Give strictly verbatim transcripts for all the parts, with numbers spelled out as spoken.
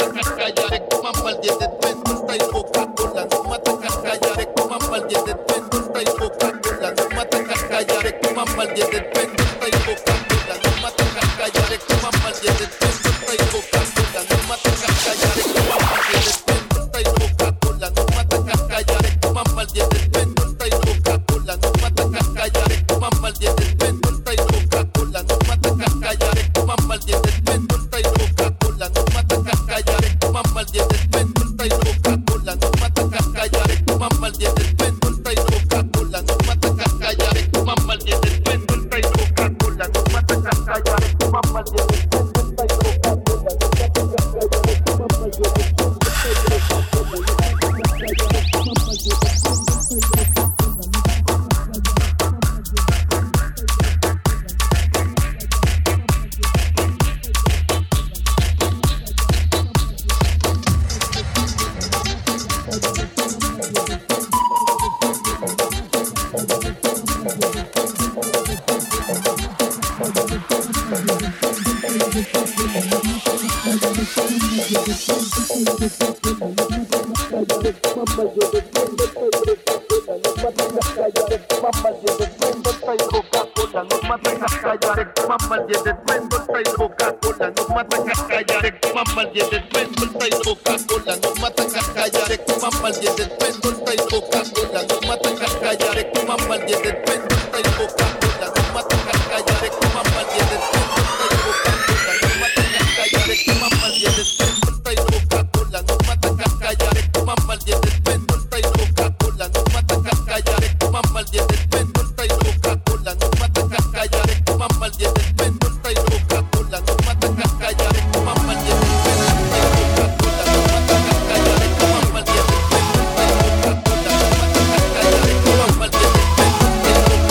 Coca-Cola,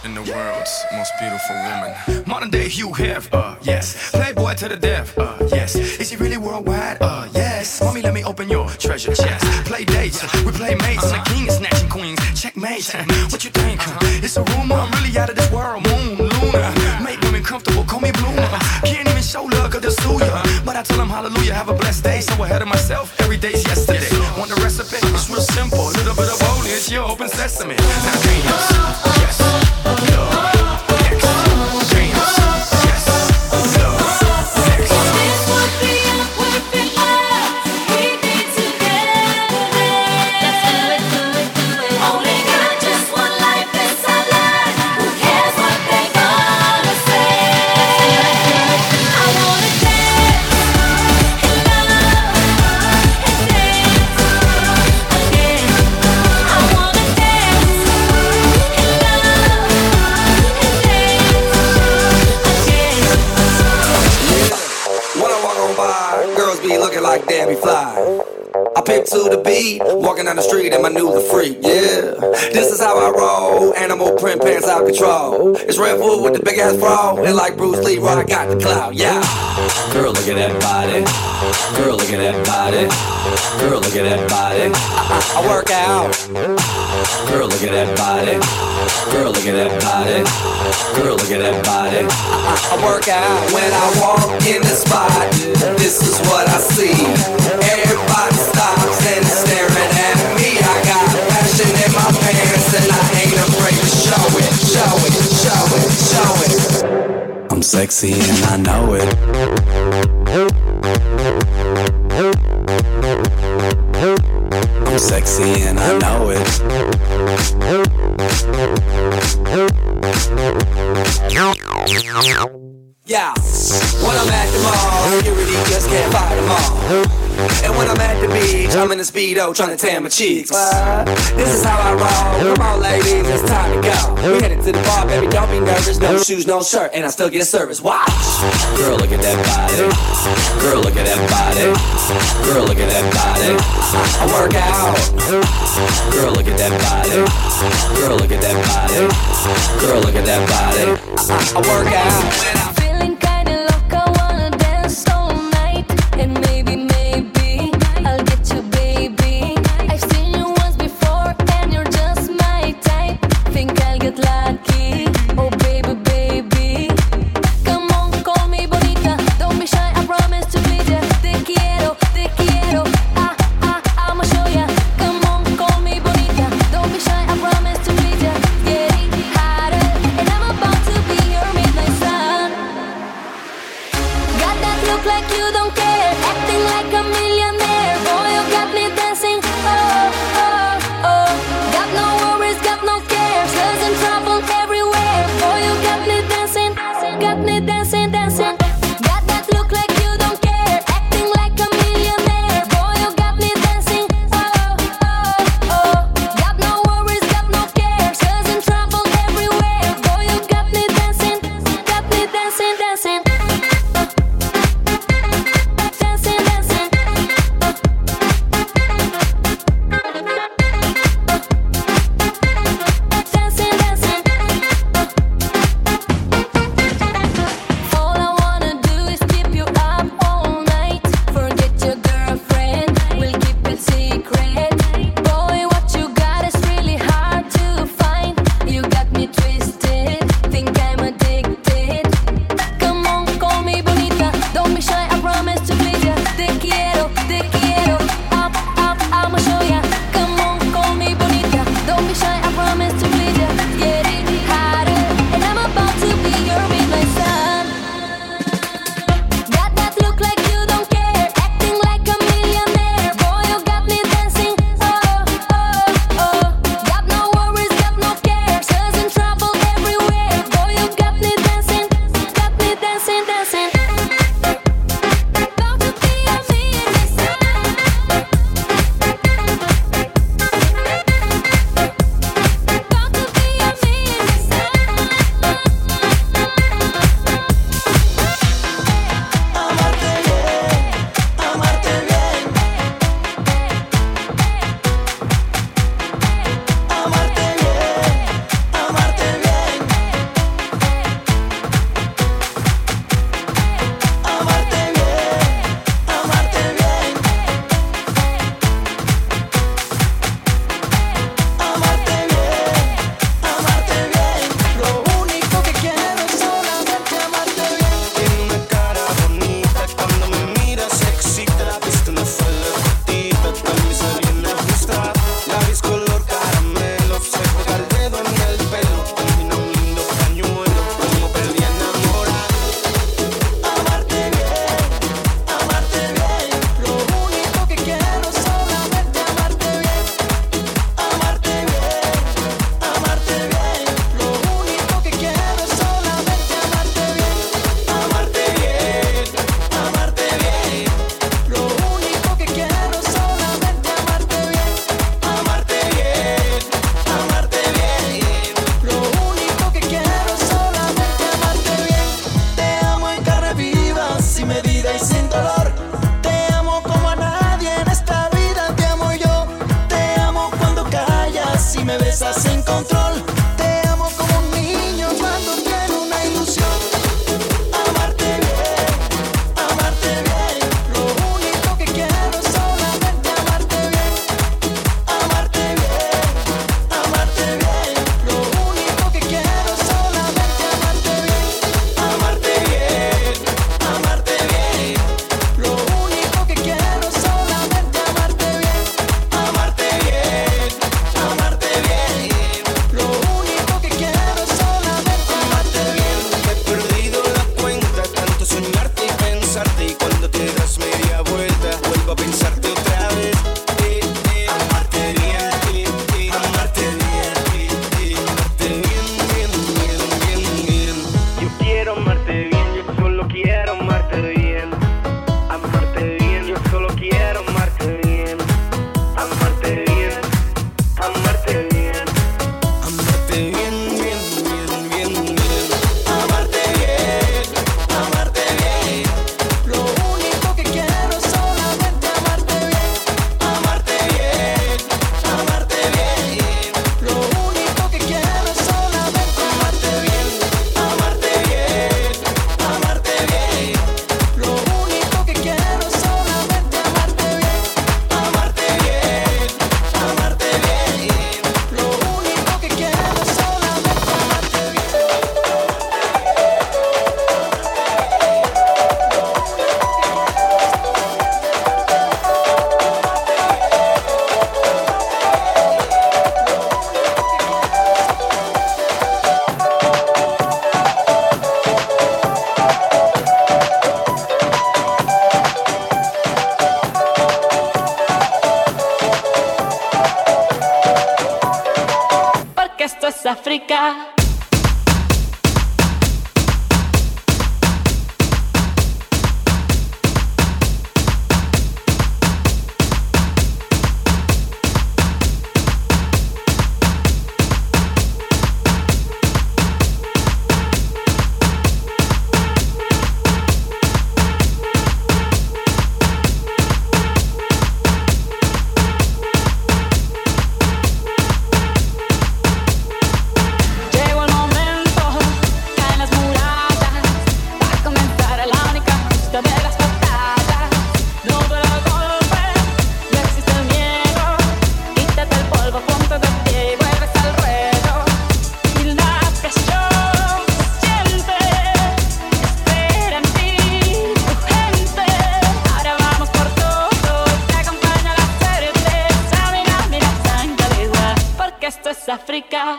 And the world's most beautiful woman. Modern day Hugh Hef, uh, yes. Playboy to the death, uh, yes. Is he really worldwide? Uh, yes. Mommy, let me open your treasure chest. Play dates, we play mates. Uh-huh. The king is snatching queens, checkmate. What you think? Uh, it's a rumor, I'm really out of this world. Moon, Luna, make women comfortable, call me Bloomer. Can't even show love, cause they'll sue ya. But I tell them hallelujah, have a blessed day. So ahead of myself, every day's yesterday. Want the recipe? It's real simple. A little bit of olive, you open sesame. Now dreams, yes. Like Debbie Fly. I pick to the beat, walking down the street and my new the freak, yeah. This is how I roll, animal print pants out control. It's Red Bull with the big ass bra, and like Bruce Lee, I got the clout, yeah. Girl, look at that body. Girl, look at that body. Girl, look at that body. I, I, I work out. Girl, look at that body. Girl, look at that body. Girl, look at that body. I, I, I work out. When I walk in the spot, this is what I see. Everybody stops and is staring at me. I got passion in my pants and I ain't afraid to show it, show it, show it, show it. I'm sexy and I know it. I'm sexy and I know it. Yeah, when I'm at the mall, security just can't fight them all. And when I'm at the beach, I'm in a Speedo trying to tan my cheeks. But this is how I roll. Come on, ladies, it's time to go. We headed to the bar, baby, don't be nervous. No shoes, no shirt, and I still get a service. Watch. Girl, look at that body. Girl, look at that body. Girl, look at that body. I work out. Girl, look at that body. Girl, look at that body. Girl, look at that body. I, I work out. Feeling kinda loco, wanna dance all night. And maybe, maybe I'll get you, baby. I've seen you once before and you're just my type. Think I'll get lucky, oh baby, baby. Come on, call me bonita. Don't be shy, I promise to please ya. Te quiero, te quiero. Ah, ah, I'ma show ya. Come on, call me bonita. Don't be shy, I promise to please ya. Getting hotter, and I'm about to be your midnight sun. Got that look like you don't care, acting like a millionaire. Boy, you got me dancing, oh, oh, oh. Got no worries, got no cares, losing trouble every África. África.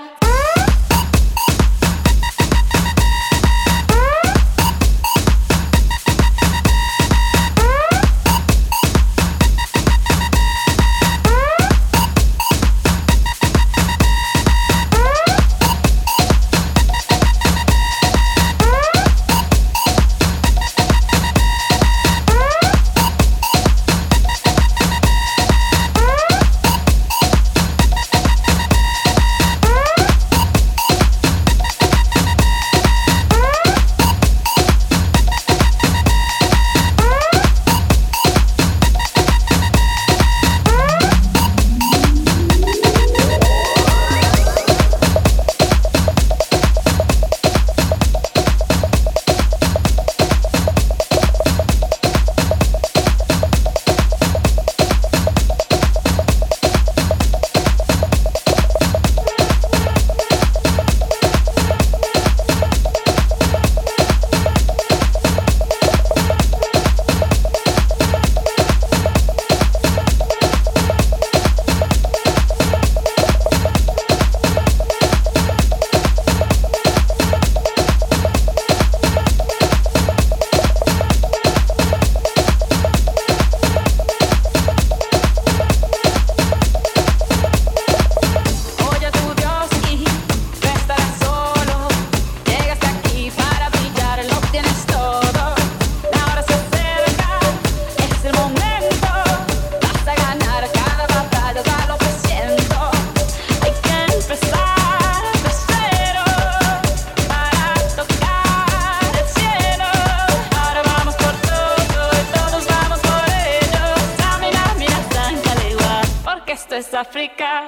África.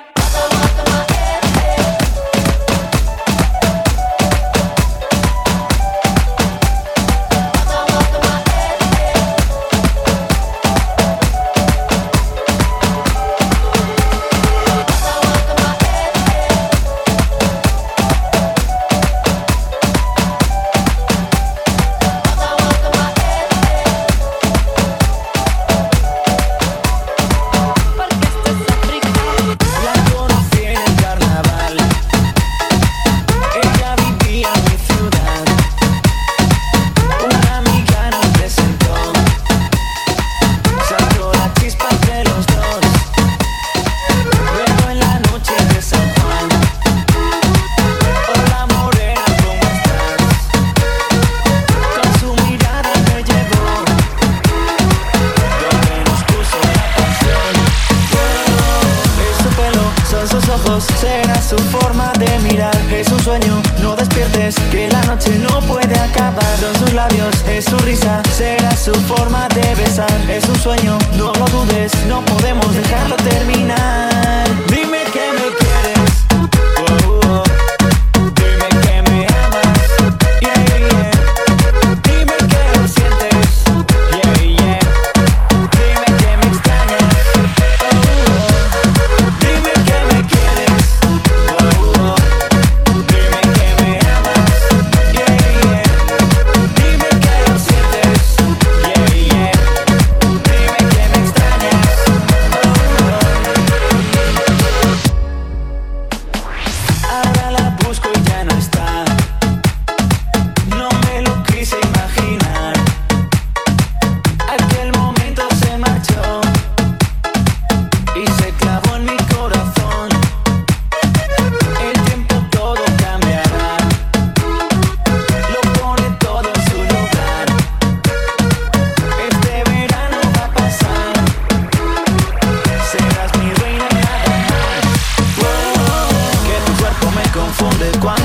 Será su forma de mirar, es un sueño, no despiertes, que la noche no puede acabar. Son sus labios, es su risa, será su forma de besar. Es un sueño, no lo dudes, no podemos dejarlo terminar. Dime que me quieres, oh, oh. Dime que me amas, yeah, yeah. Dime que lo sientes, yeah, yeah. Dime que me extrañas, oh, oh. Dime que me quieres, oh, oh. Dime que me amas, yeah, yeah. Dime que lo sientes, yeah, yeah. Dime que me extrañas.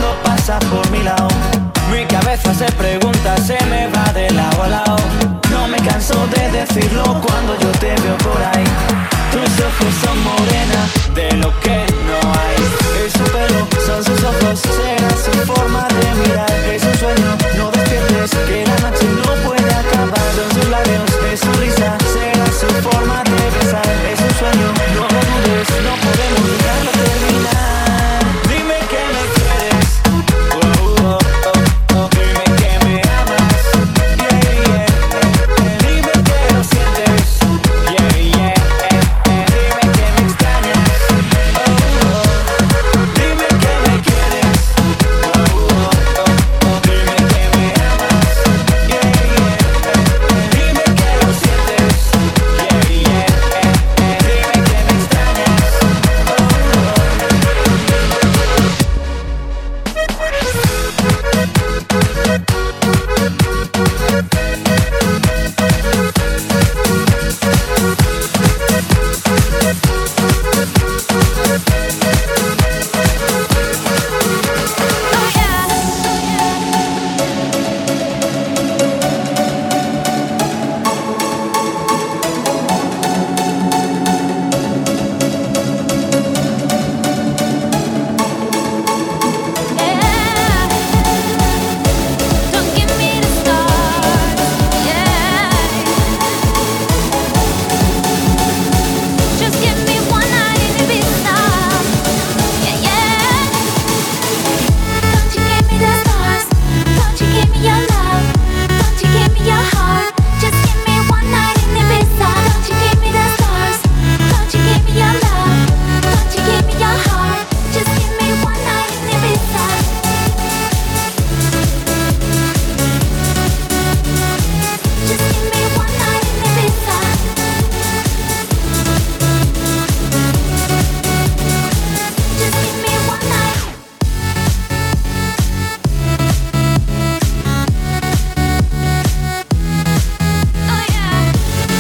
cuando pasa por mi lado. Mi cabeza se pregunta, se me va de lado a lado. No me canso de decirlo cuando yo te veo por ahí. Tus ojos son morena de lo que no hay. Es su pelo, son sus ojos, será su forma de mirar. Es un sueño, no despiertes, que la noche no puede acabar. Son sus labios, es su risa, será su forma de besar. Es un sueño, no lo dudes, no podemos dejarlo terminar. Dime que me quieres, oh, oh, oh, oh. Dime que me amas, yeah, yeah. Dime que lo sientes, yeah, yeah. Dime que me extrañas, oh, oh. Dime que me quieres, oh, oh, oh. Dime que me amas, yeah, yeah. Dime que lo sientes, yeah, yeah. Dime que me extrañas, oh, Don't give me the stars, yeah. Just give me one night in Ibiza, yeah, yeah. Don't you give me the stars, don't you give me your love, don't you give me your heart. Just give me one night in Ibiza. Don't you give me the stars, don't you give me your love, don't you give me your heart. Just give me one night in Ibiza. Just give me one night in Ibiza. Just give me one night. Oh yeah.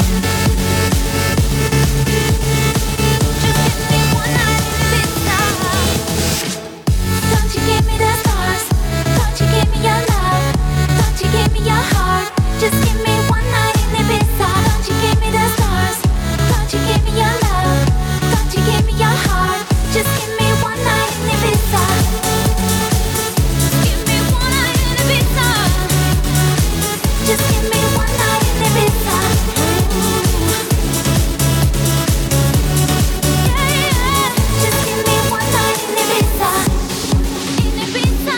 Just give me one night in Ibiza. Don't you give me the stars, don't you give me your love, don't you give me your heart. Just give me one night in Ibiza. Don't you give me the stars, don't you give me your love, don't you give me your heart. Just give me one night in Ibiza. Give me one night in Ibiza. Just give me one night in Ibiza. Yeah, yeah. Just give me one night in Ibiza. In Ibiza.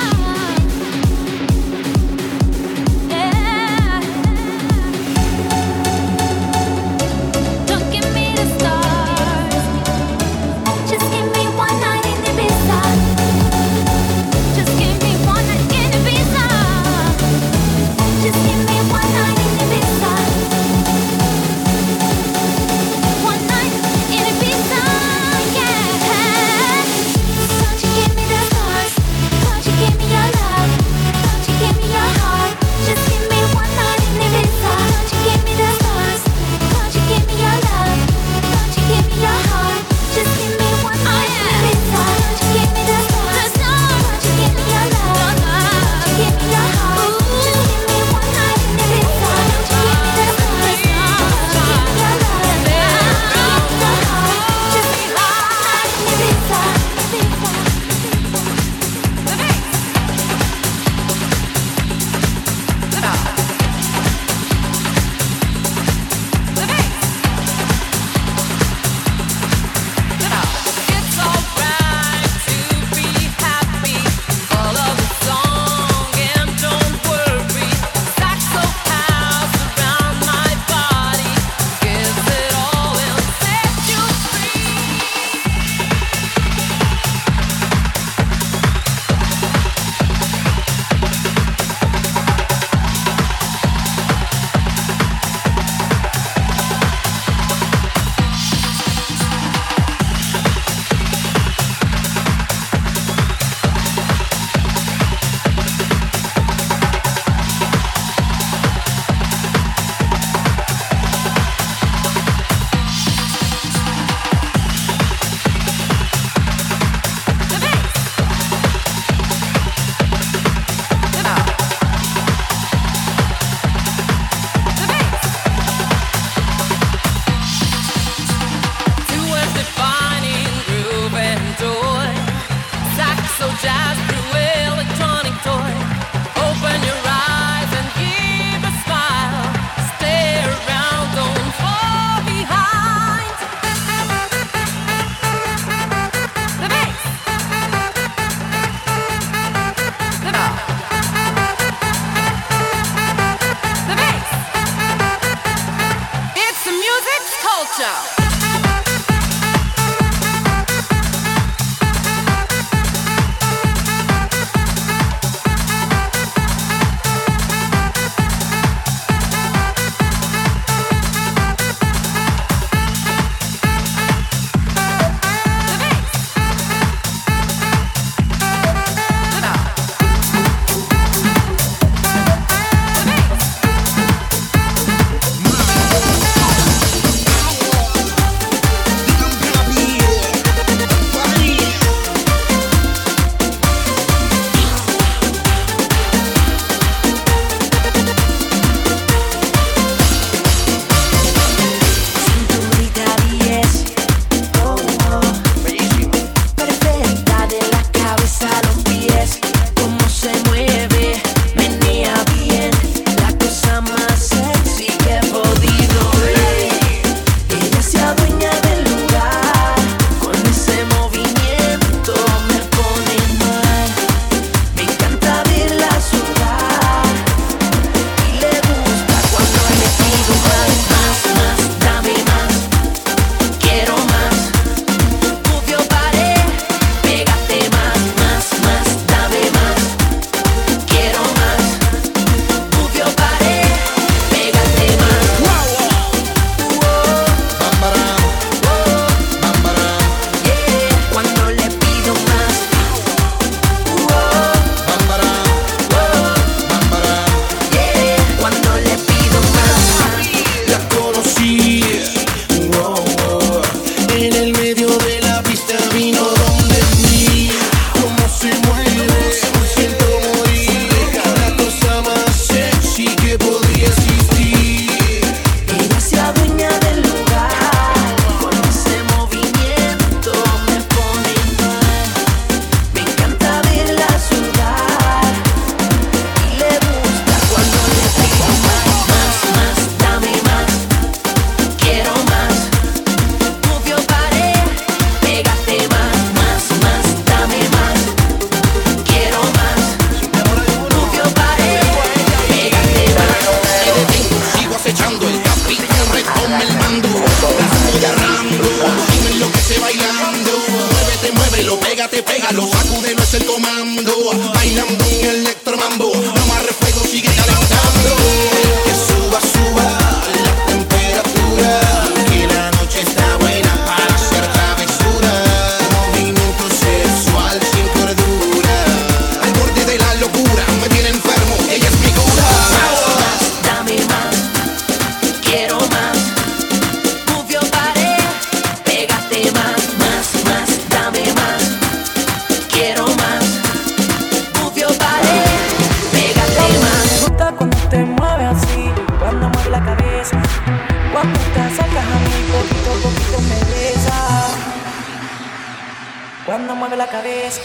cuando mueve la cabeza.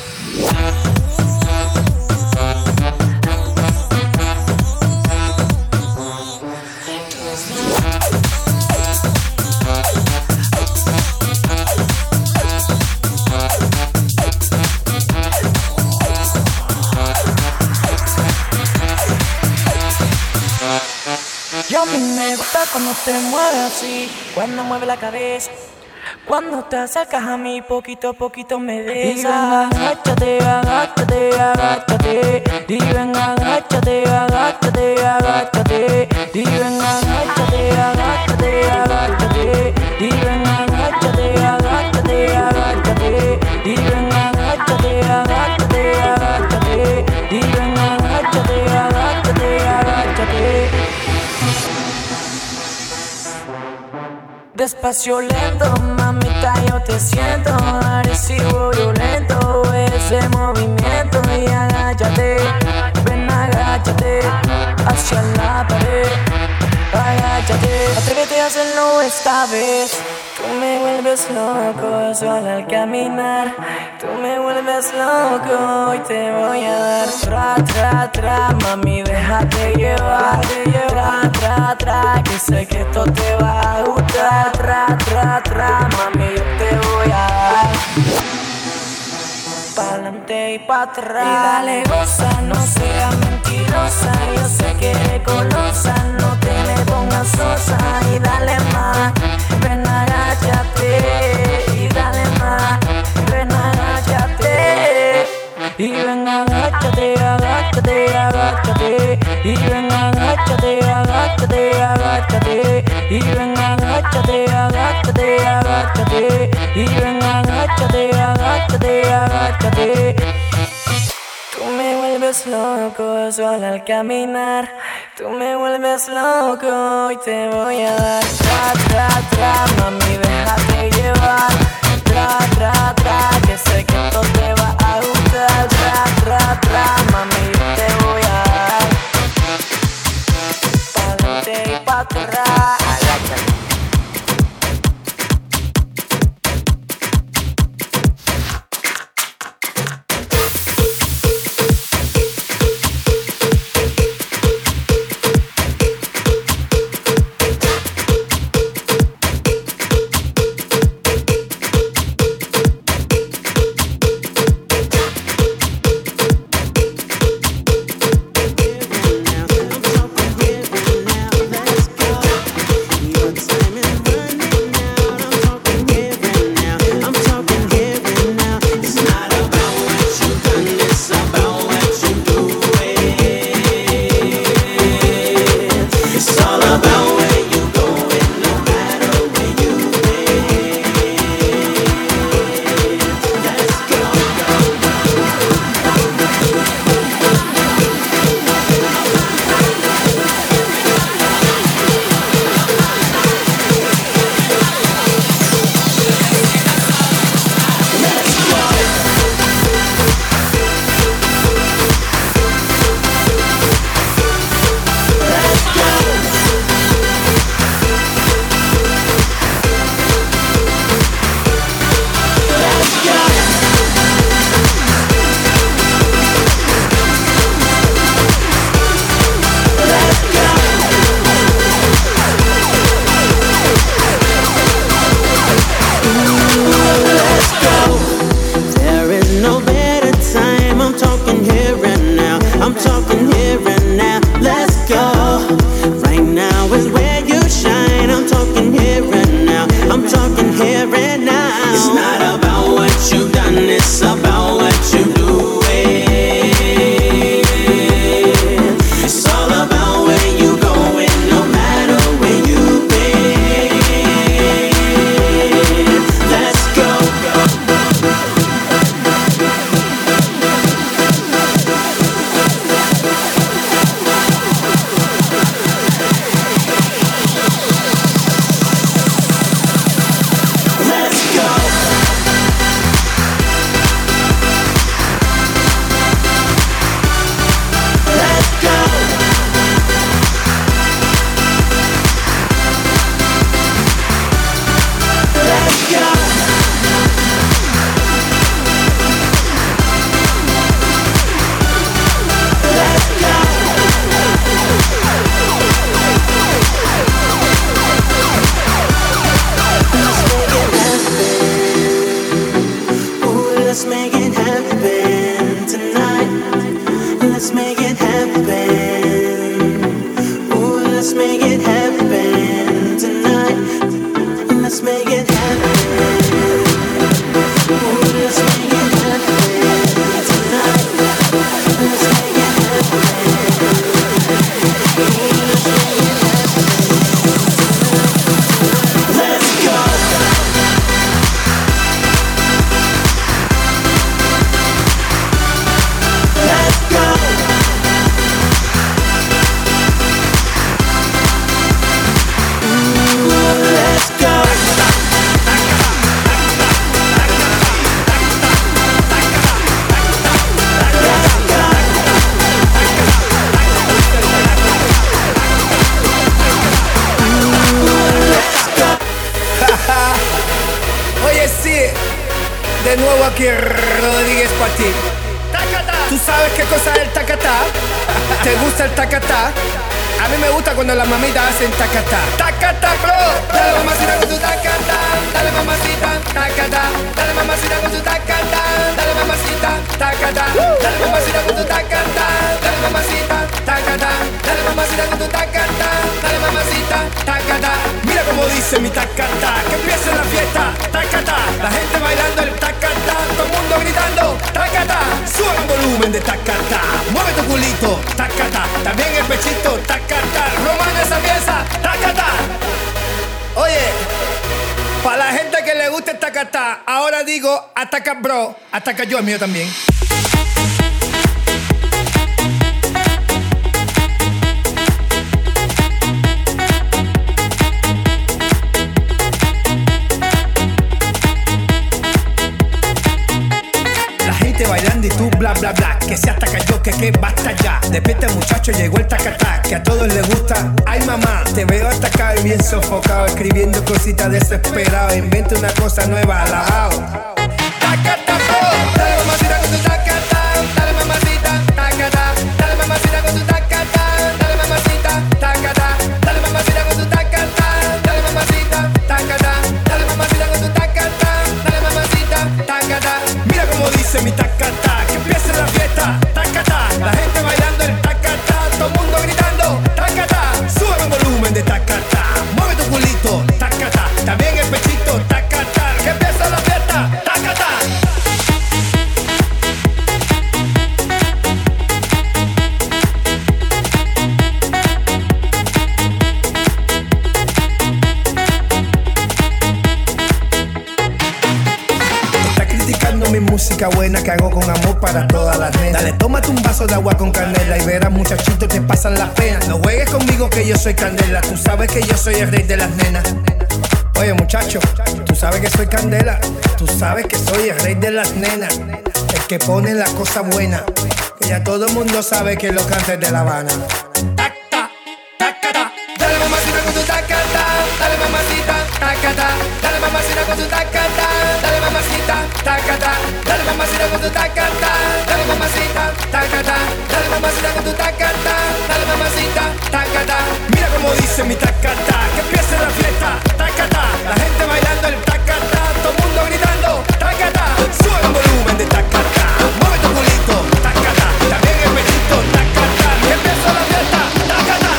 Y a mí me gusta cuando te mueves así, cuando mueve la cabeza. Cuando te acercas a mí, poquito a poquito me besas. Y ven, agáchate, agáchate, agáchate. Y ven, agáchate, agáchate, agáchate. Y ven, agáchate, agáchate, agáchate. Y ven, agáchate, agáchate, agáchate. Y ven, agáchate, agáchate, agáchate. Y ven, agáchate, agáchate, agáchate. Despacio lento, mamita, yo te siento agresivo, violento, ese movimiento. Y agáchate, ven, agáchate hacia la pared, agáchate. Atrévete a hacerlo esta vez. Tú me vuelves loco solo al caminar. Tú me vuelves loco y te voy a dar. Tra, tra, tra, mami, déjate llevar. Tra, tra, tra, que sé que esto te va a gustar. Tra, tra, tra, mami, yo te voy a dar. Pa'lante y pa' atrás. Y dale, goza, no seas mentirosa. Yo sé que eres golosa, no te me pongas sosa. Y dale más, ven, agáchate. Y dale más, ven, agáchate. Y ven, agáchate, agáchate, agáchate. Y ven, agáchate, agáchate, agáchate. Y ven, agáchate, agáchate, agáchate. Y ven, agáchate, agáchate, agáchate. Tú me vuelves loco solo al caminar. Tú me vuelves loco y te voy a dar. Tra, tra, tra, mami, déjate llevar. Tra, tra, tra, que sé que esto te va a gustar. Tra, tra, tra, mami, yo te voy a dar. Pa'lante y pa' atrás. Agáchate. let's make it happen. Ooh, let's make it happen tonight. Let's make it happen. Ooh, let's make it happen tonight. Let's make it happen. Ooh, let's make it happen. Let's go. Let's go. Oye, sí, de nuevo aquí Rodríguez para ti. ¿Tú sabes qué cosa es el tacatá? ¿Te gusta el tacatá? A mí me gusta cuando las mamitas hacen tacatá. Tacatá, bro. Dale mamacita con tu tacatá. Dale mamacita, tacatá. Dale mamacita con tu tacatá. Dale mamacita, tacatá. Dale mamacita con tu tacatá. Dale mamacita, tacatá. Dale mamacita con tu tacatá. Dale mamacita, tacatá. Mira cómo dice mi tacatá. Que empiece la fiesta, tacatá. La gente bailando el tacatá. Todo el mundo gritando, tacatá. Sube el volumen de tacatá. Mueve tu culito, tacatá. También el pechito, tacatá. Romana esa pieza, tacatá. Oye, para la gente que le gusta el tacatá, ahora digo ataca bro, ataca yo, el mío también. Bailando y tú bla bla bla, que se ataca yo, que que basta ya. Despierta muchacho, llegó el tacatá, que a todos les gusta. Ay mamá, te veo atacado y bien sofocado, escribiendo cositas desesperado. Inventa una cosa nueva, alabao. Tacatá, bro, dale mamacita con tu tacatá. Dale mamacita, tacatá. Dale mamacita con tu tacatá. Dale mamacita, tacatá. Dale mamacita con tu tacatá. Dale mamacita, tacatá. Dale mamacita con tu tacatá. Dale mamacita, tacatá. Mira cómo dice mi tacatá, que empiece la fiesta, tacatá. La gente bailando el tacatá, todo el mundo gritando, tacatá. Sube el volumen de tacatá, mueve tu culito, tacatá. También el pechito, tacatá. Que empiece la fiesta, tacatá. Mi música buena que hago con amor para todas las nenas. Dale, tómate un vaso de agua con canela y verás muchachitos te pasan las penas. No juegues conmigo que yo soy candela, tú sabes que yo soy el rey de las nenas. Oye muchacho, tú sabes que soy candela, tú sabes que soy el rey de las nenas. El que pone la cosa buena, que ya todo el mundo sabe que lo canta es de La Habana. Tacta, tacata, dale mamacita con tu tacata, dale mamacita, tacata, dale mamacita con tu tacata, dale mamacita, tacata, dale mamacita con tu tacata, dale mamacita, tacata, dale mamacita con tu tacata, dale mamacita, tacata. Mira cómo dice mi tacata, que empiece la fiesta, tacata. La gente bailando el tacata, todo el mundo gritando, tacata. Sube el volumen de tacata, mueve tu culito, tacata. También el pechito, tacata. Que empiece la fiesta, tacata.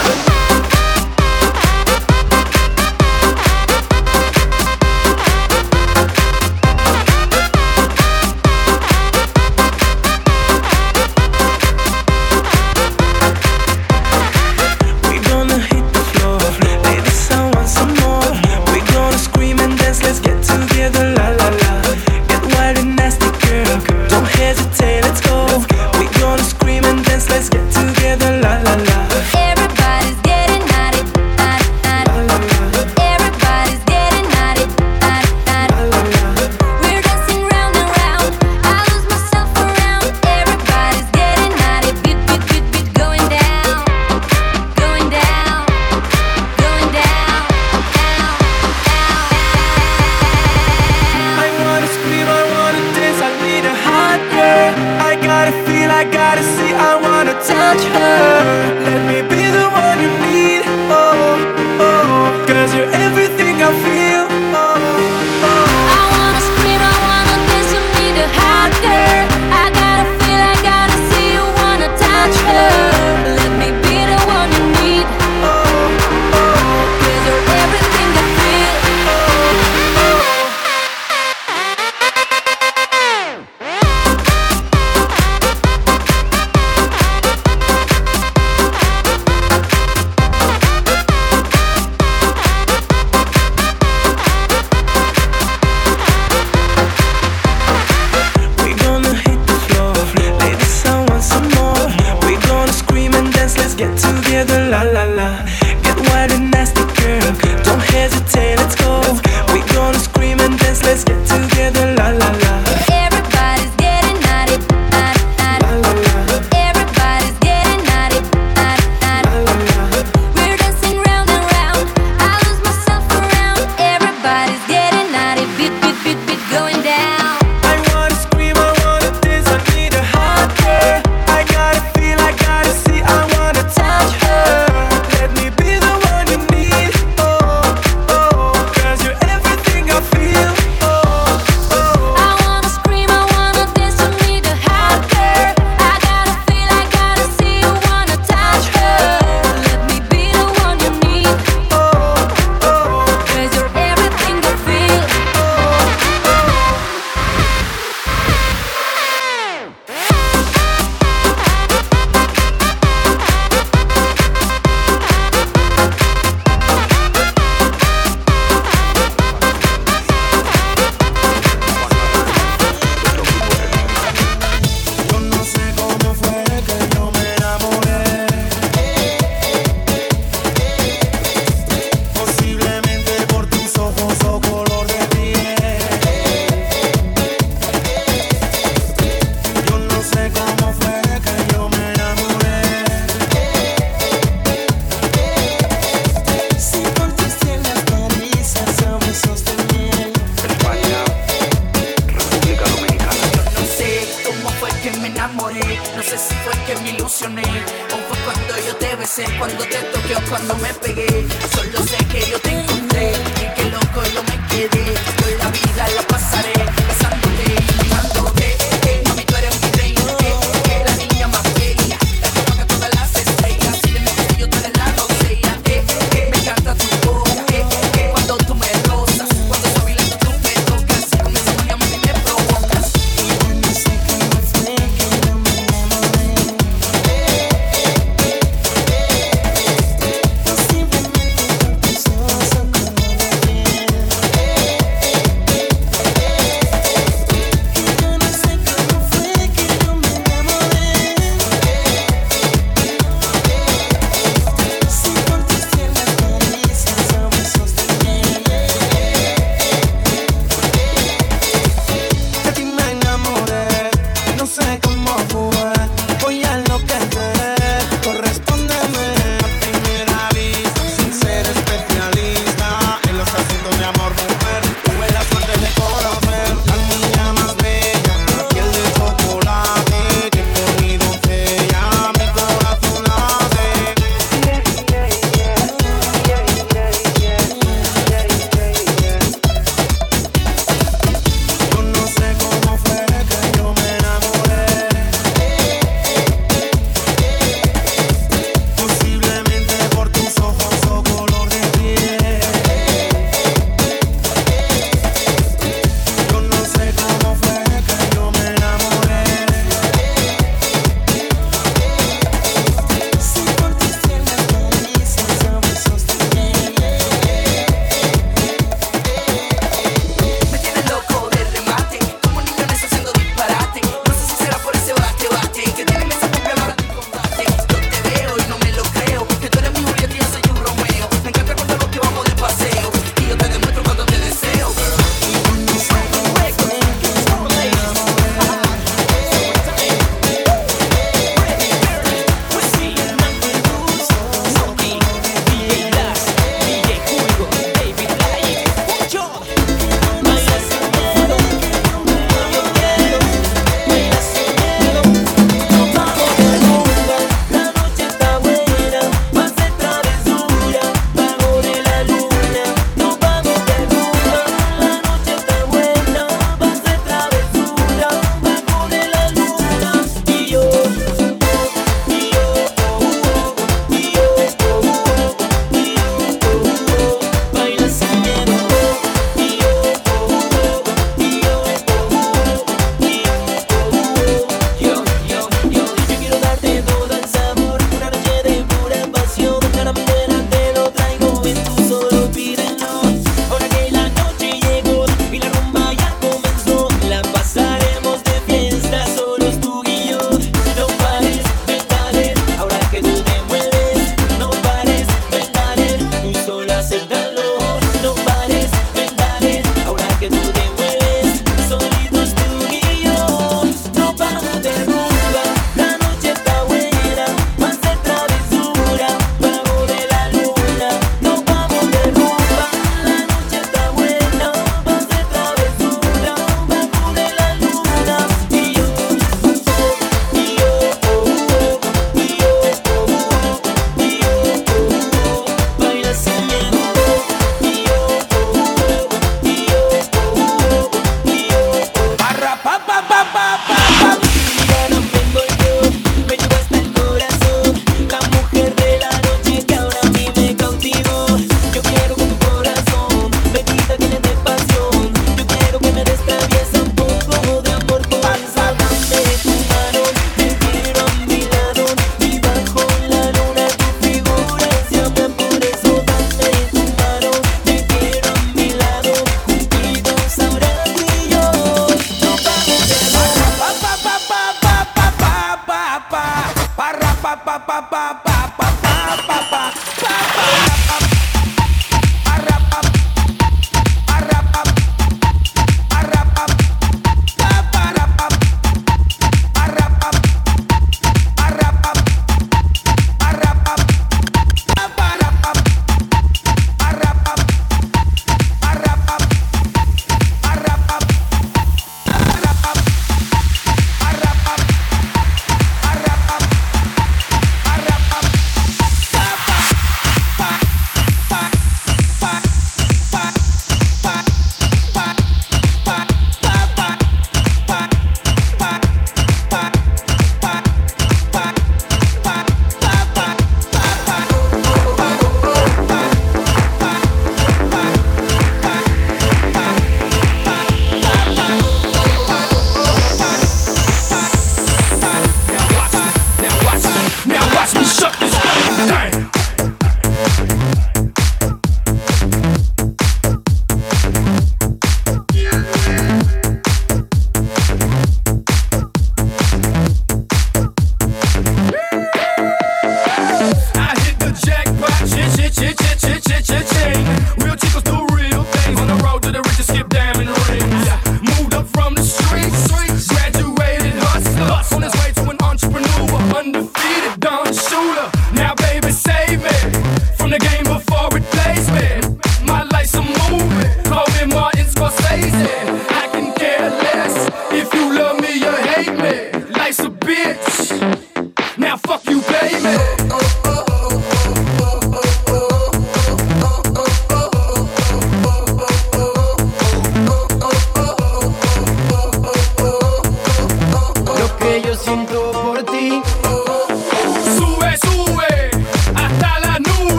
Touch la la la. Get wild and nasty, girl. Don't hesitate, let's go. We gonna scream and dance, let's get together, la la la. Everybody's getting naughty, naughty, naughty. La la la. Everybody's getting naughty, naughty, naughty. La la la. We're dancing round and round. I lose myself around. Everybody's getting naughty, beat, beat, beat, beat, going down. I wanna scream, I wanna dance, I need a hot girl. I gotta feel, I gotta see, I wanna touch her. Let me be the one you need, oh, oh. Cause you're everything I feel, oh, oh. I wanna scream, I wanna dance, I need a hot girl. I gotta feel, I gotta see, I wanna touch her. Let me be the one you need, Oh, oh. cause you're everything I feel. Yo no sé cómo fue que yo me enamoré. Posiblemente por tus ojos o color de piel. Yo no sé cómo fue que yo me enamoré. Si con tus tiernas caricias o besos de miel. España, República Dominicana. No sé cómo fue que me enamoré, no sé si fue que me ilusioné o fue cuando yo te besé, cuando te toqué o cuando me pegué. Solo sé que yo te encontré y que loco yo me quedé. Yo la vida la pasaré besándote y mirándote. Eh, mami, tú eres mi reina, eh, eh, la niña más bella, la que toca todas las estrellas. Si de mi yo tú eres la doncella. Eh, eh, me encanta tu boca, eh, eh, cuando tú me rozas, cuando estoy bailando tú me tocas, con esa manía mami me provocas. Yo no sé cómo fue que yo me enamoré. Posiblemente por tus ojos o color de piel.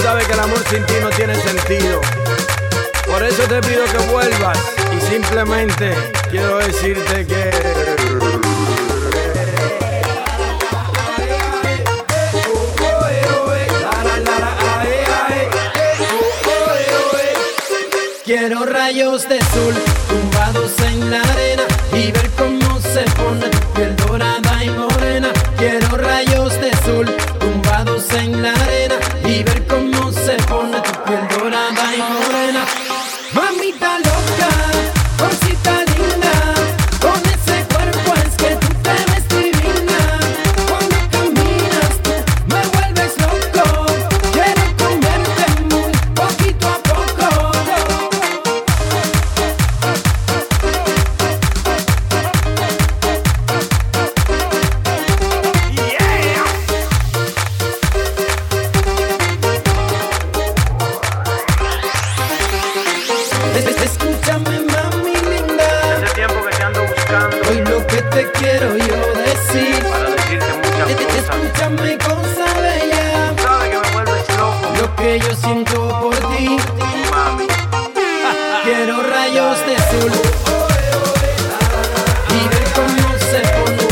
sabes que el amor sin ti no tiene sentido. Por eso te pido que vuelvas y simplemente quiero decirte que quiero rayos de sol tumbados en la arena y ver cómo se pone tu piel dorada y morena. Quiero rayos de sol tumbados en la arena y ver cómo se pone tu piel dorada y morena. Mamita loca, cosita linda, con ese cuerpo es que tú te ves divina. Cuando caminas tú me vuelves loco, quiero comerte muy poquito a poco. Escúchame, mami linda. hace tiempo que te ando buscando Hoy lo que te quiero yo decir. para decirte muchas Es- cosas. Escúchame, cosa bella. Sabes que me vuelves loco, Lo que yo siento por ti. mami. Quiero rayos de sol y ver cómo se pone.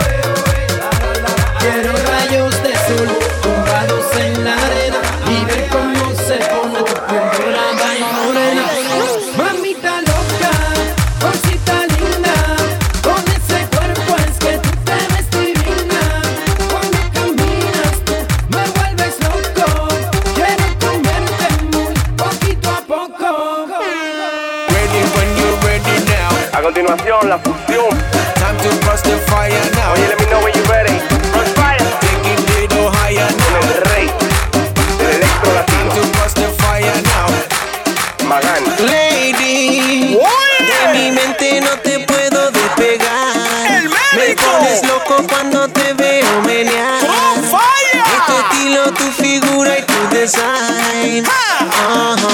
Quiero rayos de sol tumbados en la arena y ver cómo se pone tu piel dorada y morena. Mamita loca, cosita linda, con ese cuerpo es que tú te ves divina. Cuando caminas tú me vuelves loco, quiero comerte muy poquito a poco. Ready when you're ready now. A continuación, la fusión. Time to bust the fire now. Oye, let me know when you're ready. Cross fire. Take it a little higher now. El rey del electro Time latino, to bust the fire now. Magán. Lady, de mi mente no te puedo despegar. Me pones loco cuando te veo menear. Es tu estilo, tu figura y tu design. Ajá.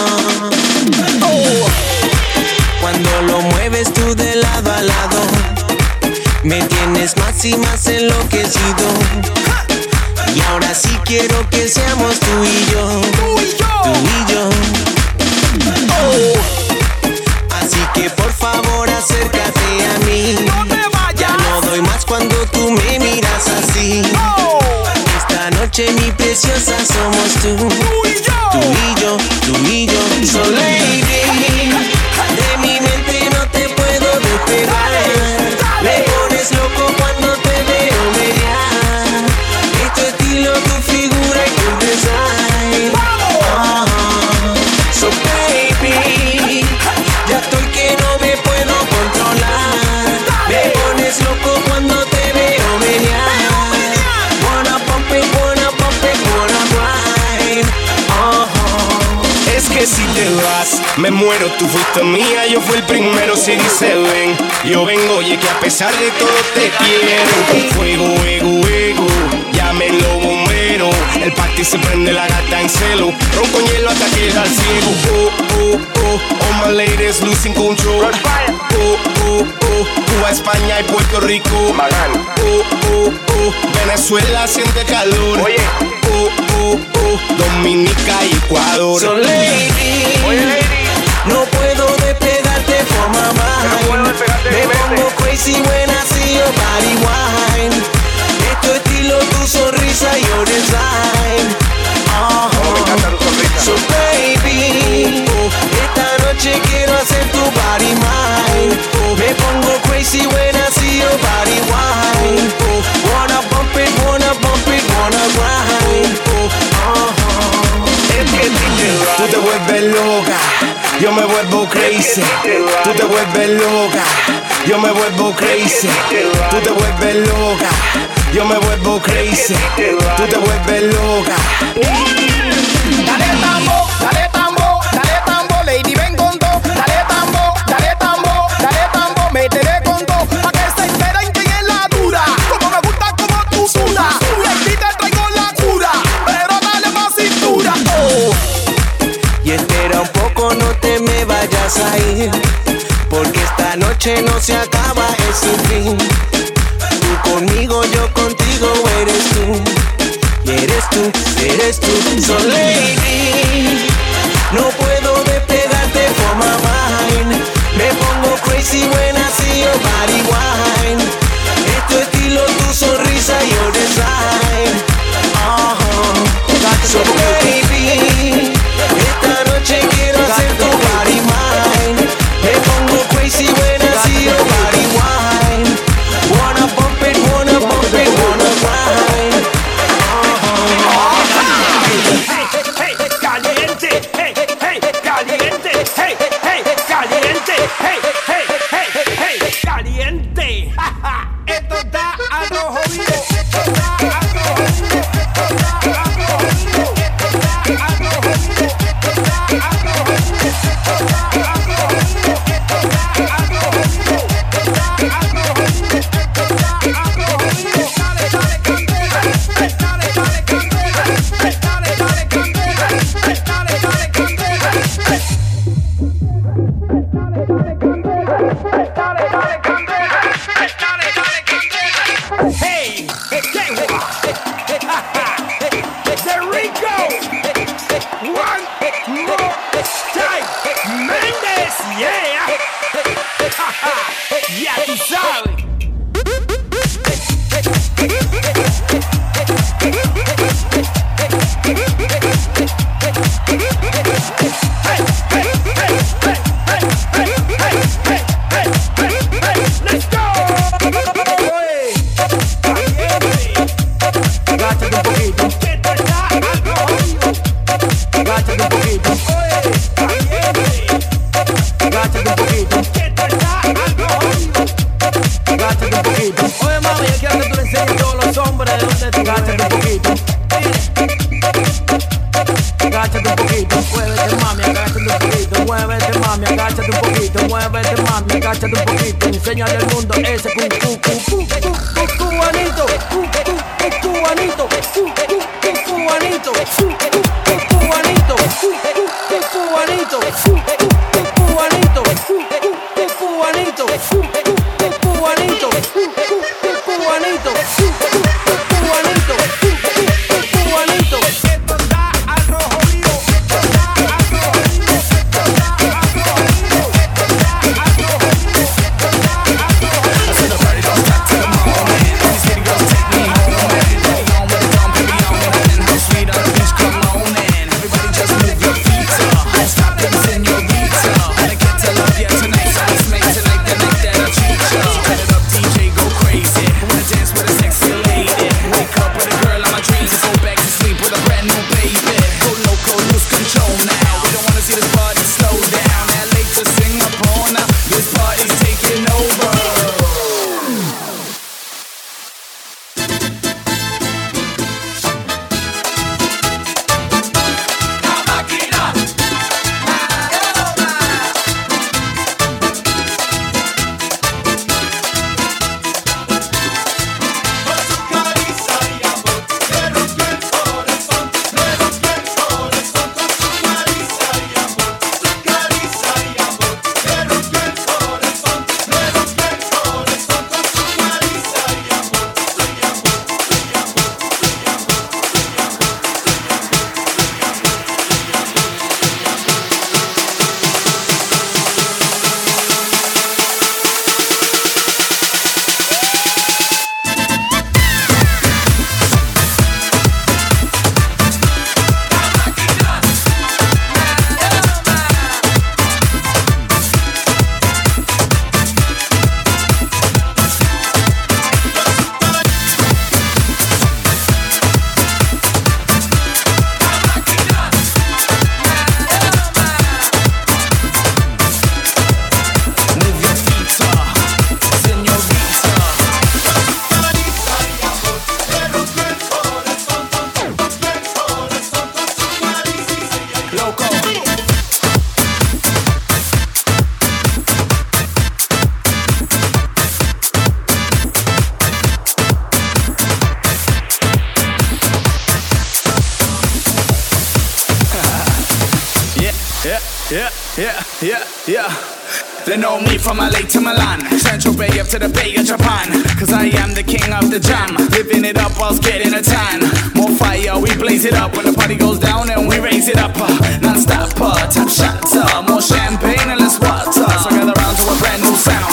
Cuando lo mueves tú de lado a lado, me tienes más y más enloquecido. Y ahora sí quiero que seamos tú y yo. Tú y yo. Así que por favor acércate a mí. Ya no doy más cuando tú me miras así. Esta noche mi preciosa somos tú. Tú y yo, tú y yo. So lady, de mi mente no te puedo despegar. Me pones loco cuando te veo mediar. Es tu estilo, tu figura y tu design. Ah, so baby, ya estoy que no me puedo controlar. Me pones loco cuando te veo menear. Wanna pump it, wanna pump it, wanna grind. Uh-huh. Es que si te vas, me muero, tú fuiste mía, yo fui el primero. Si dice ven, yo vengo, oye que a pesar de todo te quiero. Con fuego, ego, ego, llámenlo bombero. El party se prende, la gata en celo. Ron con hielo hasta quedar ciego. Oh, oh, oh, all my ladies losing control. Oh, oh, oh, Cuba, España y Puerto Rico. Magán. Oh, oh, oh, Venezuela siente calor. Oye. Oh, oh, oh, Dominica y Ecuador. So lady, Oye, lady. no puedo despegarte for my No puedo mind. despegarte de Me mi mente. pongo crazy when I see your body wine. Es tu estilo, tu sonrisa y your design. Me encanta tu sonrisa. So baby, esta noche quiero hacer tu body mine. Me pongo crazy when I see your body wine. Wanna bump it, wanna bump it, wanna grind. Es que si te vas, Tú te vuelves loca, yo me vuelvo crazy. Tú te vuelves loca, yo me vuelvo crazy. Tú te vuelves loca, yo me vuelvo crazy. Tú te vuelves loca. Dale tambo, dale tambo, dale tambo, lady ven con dos. Dale tambo, dale tambo, dale tambo, métele con dos. Pa' que se enteren quién es la dura. Como me gusta como tú sudas. Lady te traigo la cura, pero dale más cintura. Oh. Y espera un poco, no te me vayas a ir, porque esta noche no se acaba, es sin fin. Tú conmigo, yo contigo, eres tú. Y eres tú, eres tú. So lady, crazy when I see your body wine. Es tu estilo, tu sonrisa, your design. Uh-huh. So baby, esta noche quiero hacer tu body mine. Me pongo crazy when I see your body wine. Wanna bump it, wanna bump it, wanna grind. Hey, hey, caliente, hey, hey, caliente, hey, hey, caliente, hey, hey, hey, hey, caliente. Esto está a rojo vivo, esto está a rojo vivo, esto está a rojo vivo, esto está a rojo vivo, esto está a rojo vivo, esto está a rojo vivo, esto está a rojo vivo, esto está a rojo vivo, esto está a rojo vivo. Dale, dale, candela, dale, dale, candela, dale, dale, candela, dale, dale, candela. Hey, there we go. One more time, Mendes, yeah. Ya tú sabes. Let's go. Agáchate un poquito. Agáchate un poquito. Agáchate un poquito. Agáchate un poquito. Oye mami, yo quiero que tú le enseñes a todos los hombres de dónde te agáchate un poquito. Agáchate un poquito, muévete mami, agáchate un poquito, muévete mami, agáchate un poquito, muévete mami, agáchate un poquito, enséñale al mundo ese cu cu cu cu cu cubanito, cu cu cu cubanito, cu cu cu cubanito, cu cu cu cubanito, cu cu cu cubanito, cu cu cu cubanito, cu cu cu cubanito, cu cu cu cubanito, cu cu cu cubanito, cu cu cu cubanito, cu cu cu cubanito. Esto está a rojo vivo, esto está a rojo vivo, esto está a rojo vivo, esto está a rojo vivo, esto está a rojo vivo. I said the party don't stop till the morning. These city girls take me home, and baby on with the gun, baby on, and how sweet on the beach, come on in. Everybody just move your feet up, don't stop it, señorita. Wanna get to love you tonight, so let's make tonight the night that I treat you. Cut it up, D J, go crazy. Wanna dance with a sexy lady? Wake up with a girl on my dreams, go back to sleep with a brand new baby. Go loco, lose control now. We don't wanna see this party slow down. L A to Singapore now, this party's taking over. Yeah, yeah, yeah, yeah. They know me from L A to Milan, Central Bay up to the Bay of Japan. Cause I am the king of the jam, living it up whilst getting a tan. More fire, we blaze it up when the party goes down and we raise it up. Uh, non-stop, uh, top shots, uh, more champagne and less water. So gather round to a brand new sound.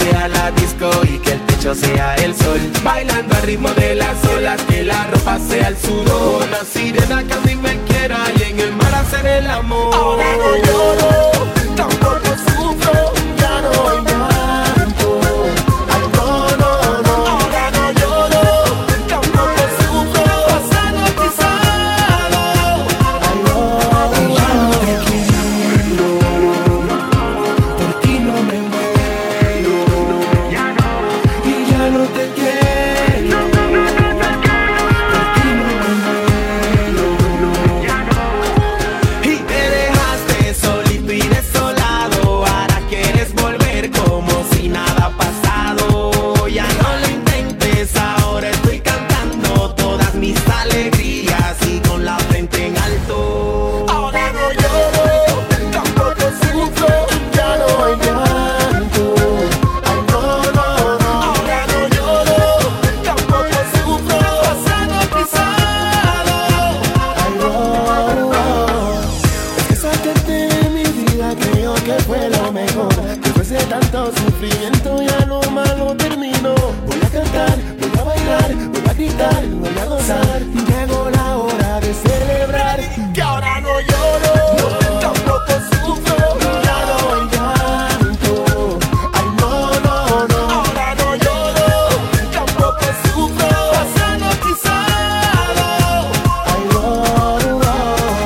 sea la disco y que el techo sea el sol. Bailando al ritmo de las olas, que la ropa sea el sudor. Una sirena que a mí me quiera y en el mar hacer el amor. Ahora no lloro, tampoco sufro, ya no hay llanto. Ay, no, no, no. Ahora no lloro, tampoco sufro, pasado pisado. Ay, no, ya no te quiero, por ti no me muero. Ya no, y ya no te quiero, por ti no me muero. Ya no. Y te dejaste solito y desolado, ahora quieres volver como si nada ha pasado. Ya no lo intentes, ahora estoy cantando todas mis alegrías y con la frente en alto. Ahora no lloro, tampoco sufro, ya no hay llanto. Ay, no, no, no. Ahora no lloro, tampoco sufro, pasado pisado. Ay, no, no. Es que sacarte de mi vida creo que fue lo mejor. Después de tanto sufrimiento ya lo malo terminó. Voy a cantar, voy a bailar, voy a gritar, voy a gozar. Llegó la hora de celebrar, que ahora no lloro, tampoco sufro, ya no hay llanto. Ay, no, no, no. Ahora no lloro, tampoco sufro, pasado pisado. Ay, no, no, no.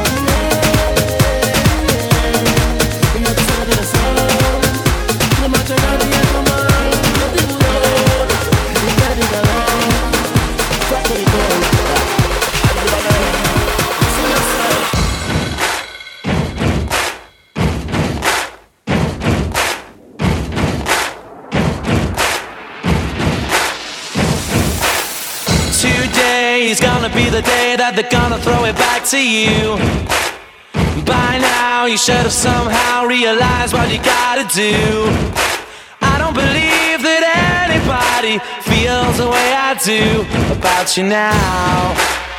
Y no te sale de razón, no me ha llegado ni a tomar, no te duro, ni te diga no. Fuck it, go. Today's gonna be the day that they're gonna throw it back to you. By now you should have somehow realized what you gotta do. I don't believe that anybody feels the way I do about you now.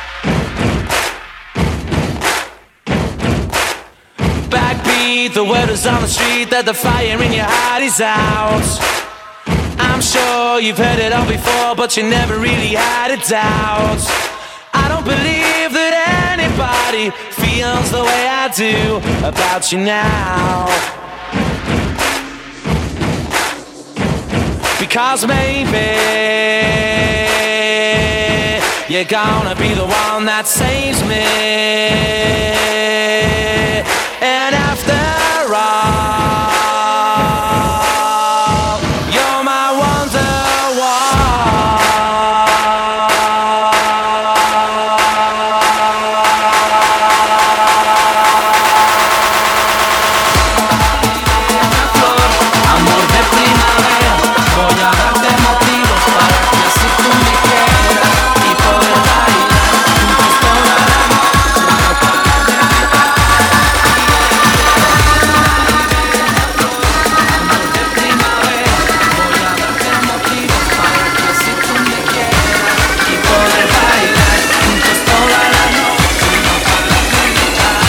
Backbeat, the word is on the street that the fire in your heart is out. I'm sure you've heard it all before, but you never really had a doubt. I don't believe that anybody feels the way I do about you now. Because maybe you're gonna be the one that saves me. And after all, you're my amor de primavera, voy a darte motivos para que así tú me quieras y poder bailar juntos toda la noche, no parar de gritar. Amor de primavera, voy a darte motivos para que así tú me quieras y poder bailar juntos toda la noche, no parar de gritar.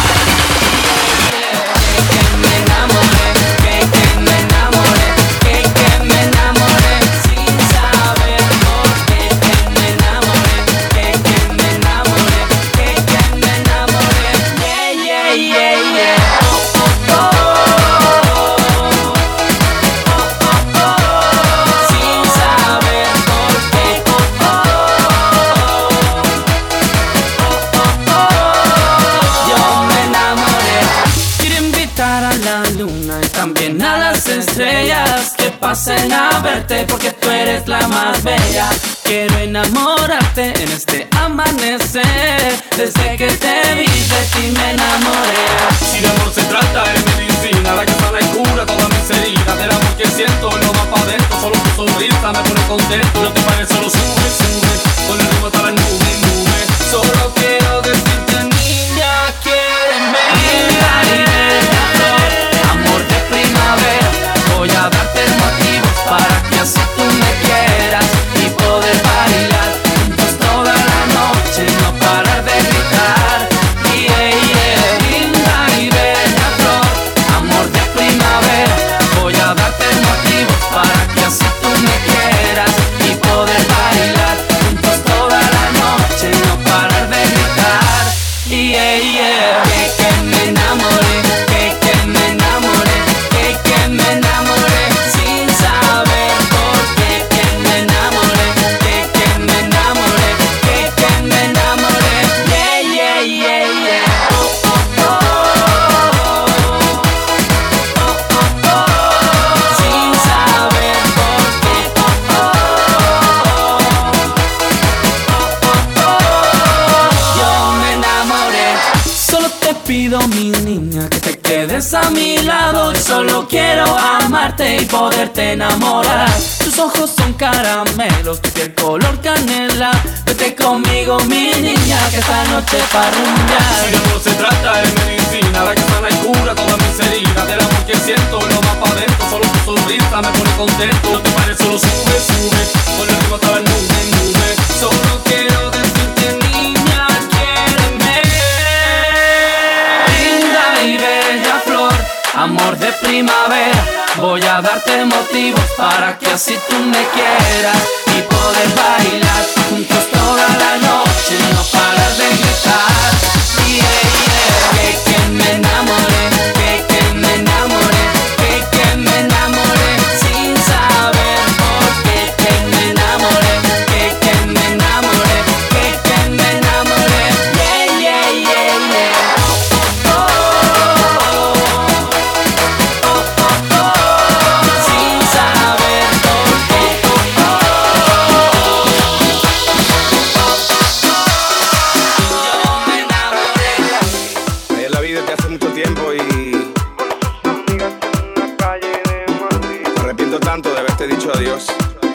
Que me enamoré, que que me enamoré, que que me enamoré sin saber por qué. Que me enamoré, que que me enamoré, que que me enamoré. Yeah, yeah, yeah, yeah. Oh, oh, oh. Oh, oh, oh. Sin saber por qué. Oh, oh, oh. Oh, oh, oh. Yo me enamoré. Quiero invitar a la luna y también a las estrellas que pasen a verte porque tú eres la más bella. Quiero enamorarte en este amanecer. Desde que te vi de ti me enamoré. Si de amor se trata es medicina, la que sana y cura todas mis heridas. Del amor que siento no va pa' dentro, solo tu sonrisa me pone contento. No te pares, solo sube, sube, con el ritmo hasta la nube, nube. Solo quiero decirte niña, quiéreme. Amor de primavera, voy a darte motivos para que así tú me quieras y poder bailar juntos toda la noche, no parar de gritar. Yeah, yeah, linda y bella flor, amor de primavera, voy a darte motivos para que así mi niña, que te quedes a mi lado. Yo solo quiero amarte y poderte enamorar. Tus ojos son caramelos, tu piel color canela. Vete conmigo, mi niña, que esta noche pa' rumbear. Si de amor se trata es medicina, la que sana y cura todas mis heridas. Del amor que siento lo va pa' dentro, solo tu sonrisa me pone contento. No te pares, solo sube, sube, con el ritmo hasta la nube, nube. Solo quiero decirte, niña, quiéreme. Linda y bella flor, amor de primavera. Voy a darte motivos para que así tú me quieras y poder bailar juntos toda la noche, no parar de gritar. Yeah, yeah. Que, que me enamoré, que, que me enamoré, que, que me enamoré sin saber por qué. Que me enamoré, que, que me enamoré, que, que me enamoré. Yeah, yeah, yeah, yeah. Oh, oh, oh, oh, oh, oh. Sin saber por qué. Oh, oh, yo me enamoré. Ahí en la vida desde hace mucho tiempo y me arrepiento tanto de haberte dicho adiós.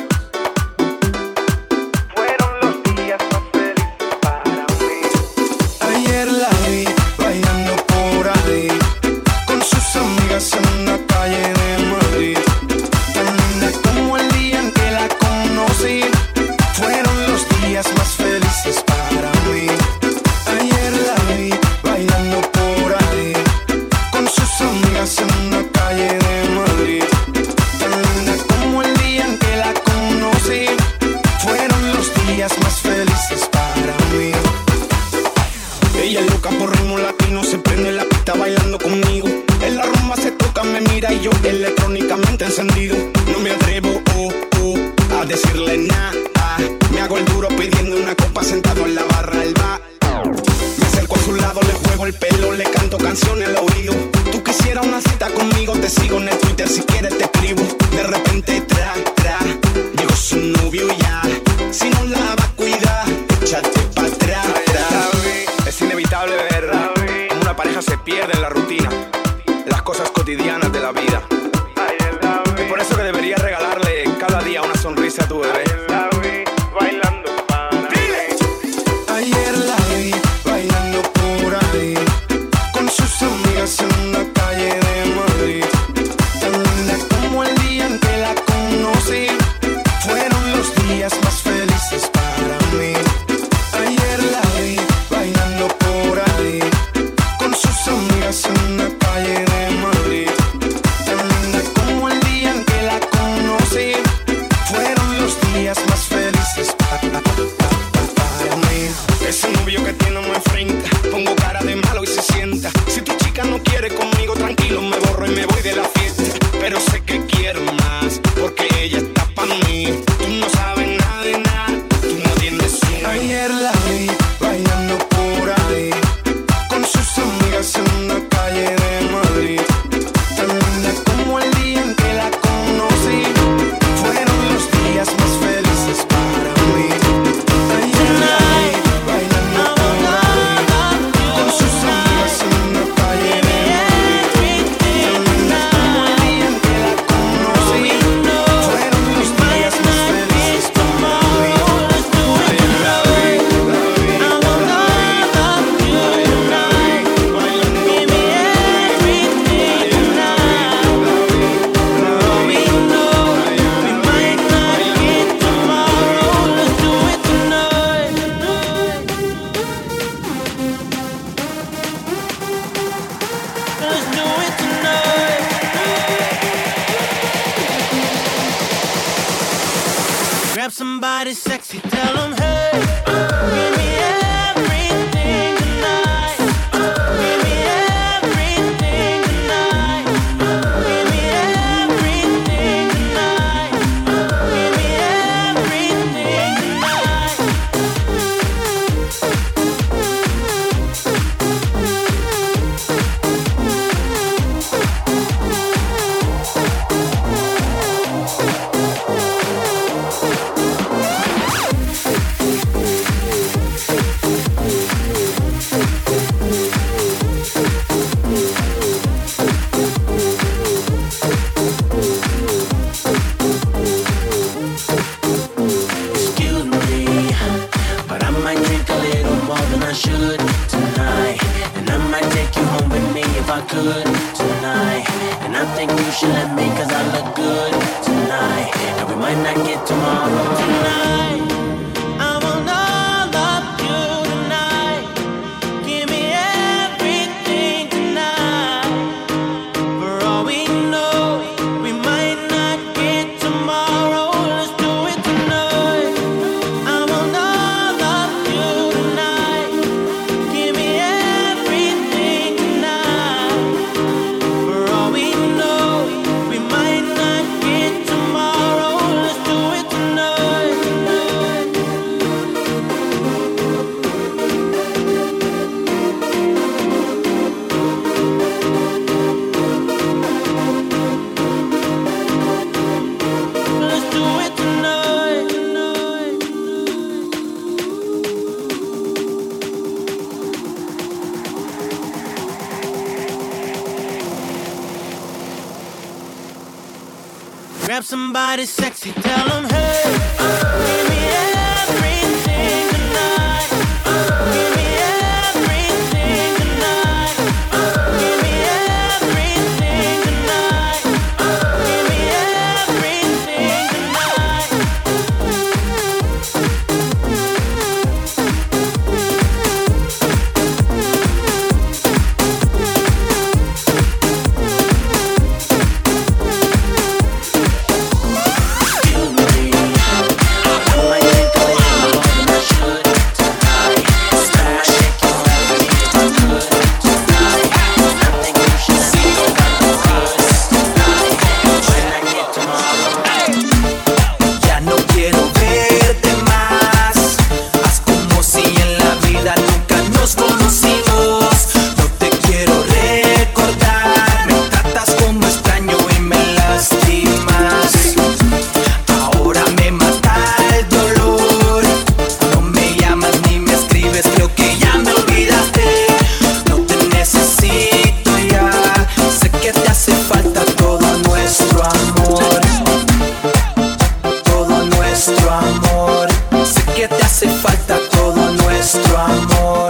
Ayer la vi bailando por ahí con sus amigas en una calle de Madrid. Tan linda como el día en que la conocí. Fueron los días más felices para mí. Ayer la vi bailando por ahí con sus amigas en una calle de Madrid. Tan linda como el día en que la conocí. Fueron los días más felices para mí. Ella es loca por ritmo latino, se prende la pista bailando conmigo. En la rumba se toca, me mira y yo electrónicamente encendido. No me atrevo oh, oh, a decirle nada. Me hago el duro pidiendo una copa sentado en la barra del bar. Me acerco a su lado, le juego el pelo, le canto canciones al oído. Tú quisieras una cita conmigo, te sigo en el Twitter, si quieres te escribo. De repente tra, tra, llegó su novio ya. Si no la va a cuidar, échate pa' atrás. Es inevitable ver cómo una pareja se pierde en la rutina, las cosas cotidianas de la vida. Y por eso que deberías regalarle cada día una sonrisa a tu bebé. Ayer la vi bailando por ahí con sus amigas en una calle de Madrid. Tan linda como el día en que la conocí. Fueron los días más felices para mí. Ayer la vi bailando por ahí con sus amigas en una calle de Madrid. Tan linda como el día en que la conocí. Fueron los días más felices para mí. Ese novio que tiene me enfrenta, pongo cara de malo y se sienta. Si tu chica no quiere conmigo, tranquilo, me borro y me voy de la fiesta. Pero sé que quiero más, porque ella está pa' mí. Tú no sabes nada de nada, tú no tienes una. Ayer la vi bailando por ahí con sus amigas en una calle de Madrid. Tan linda como el día en que la conocí. Fueron los días más felices para mí. Ayer la vi bailando por ahí con sus amigas en una calle de Madrid. Tan linda como el día en que la conocí. Fueron los días más felices para mí. Ayer la vi, la vi, la vi, la vi, bailando por ahí. Grab somebody sexy, tell them, hey, give me everything tonight. Give me everything tonight. Give me everything tonight. Give me everything tonight. I could tonight. And I think you should let me, cause I look good tonight. And we might not get tomorrow. Tonight, I want all of you tonight. Give me everything tonight. For all we know, we might not get tomorrow. Let's do it tonight. I want all of you tonight. Give me everything tonight. For all we know, we might not get tomorrow. Let's do it tonight. Let's do it tonight. Grab somebody sexy, tell them, hey, give me everything tonight. Give me everything tonight. Give me everything tonight. Give me everything tonight. Ya no quiero verte más. Haz como si en la vida nunca nos conocimos. No te quiero recordar. Me tratas como extraño y me lastimas. Ahora me mata el dolor. No me llamas ni me escribes, creo que ya me olvidaste. No te necesito ya. Sé que te hace falta todo nuestro amor. Todo nuestro amor. Sé que te hace falta todo nuestro amor.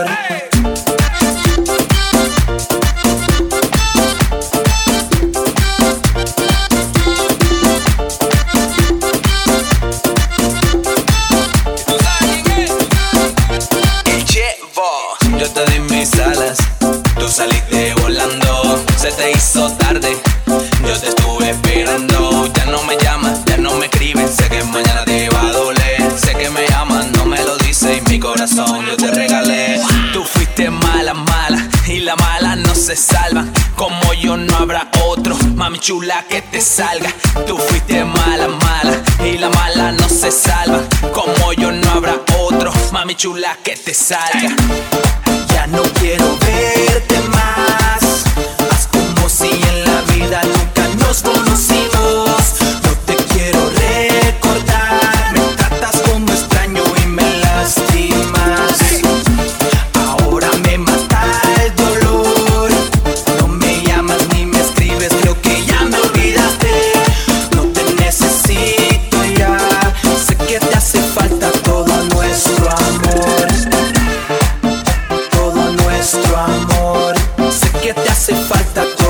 Y llevo, yo te di mis alas, tú saliste volando, se te hizo tarde, yo te estuve esperando. Ya no me llamas, ya no me escribes, sé que mañana te va a doler. Sé que me amas, no me lo dice y mi corazón yo te regalé. Tú fuiste mala, mala, y la mala no se salva. Como yo no habrá otro, mami chula, que te salga. Tú fuiste mala, mala, y la mala no se salva. Como yo no habrá otro, mami chula, que te salga. Ya no quiero verte más. Haz como si en la vida nunca nos conocimos. No te quiero recordar. Me tratas como extraño y me lastimas. Ahora me mata el dolor. No me llamas ni me escribes, creo que ya me olvidaste. No te necesito ya. Sé que te hace falta todo nuestro amor. Todo nuestro amor. Sé que te hace falta todo